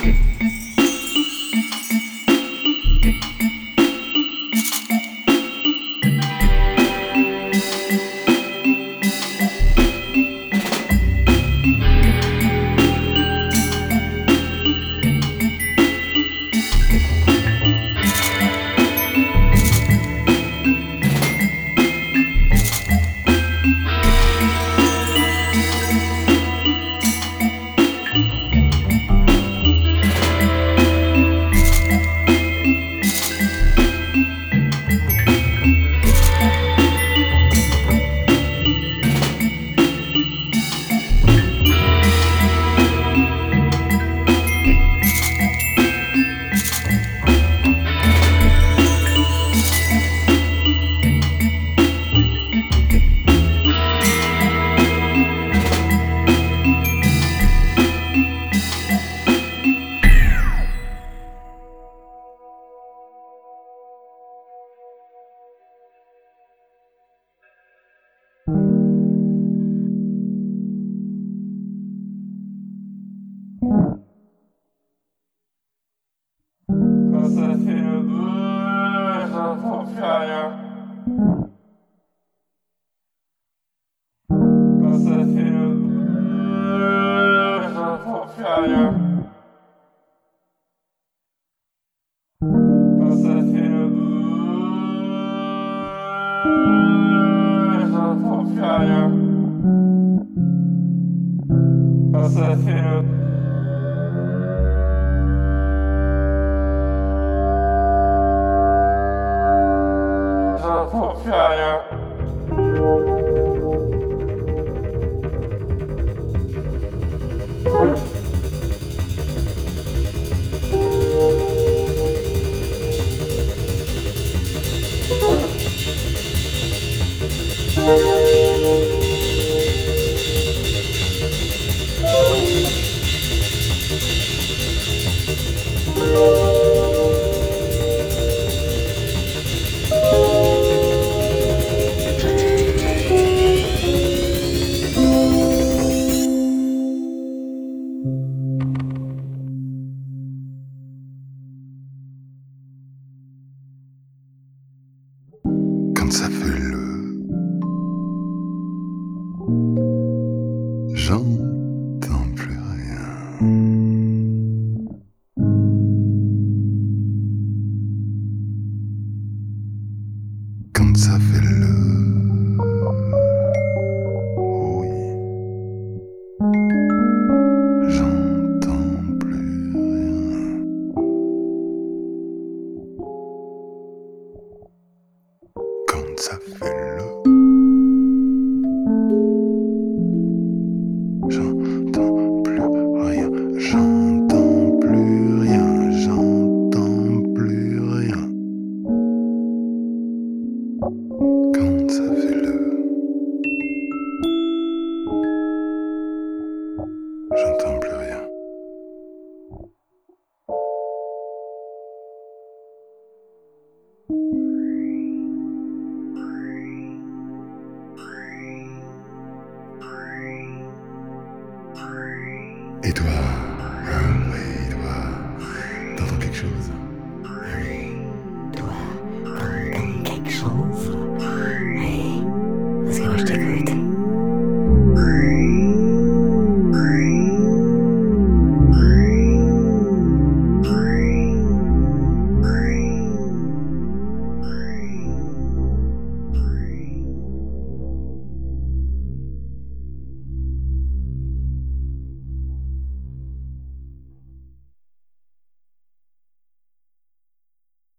Quand ça fait le bruit, j'entends plus rien. Quand ça fait le bruit, j'entends plus rien. Quand ça fait le bruit, j'entends plus rien. Quand ça fait le j'entends plus rien. Quand ça fait le j'entends plus rien. Quand ça fait le oui, j'entends plus rien. Quand ça fait le j'entends plus rien, j'entends plus rien, j'entends plus rien. Quand ça fait le j'entends plus rien. Et toi, oui, toi, t'entends quelque chose?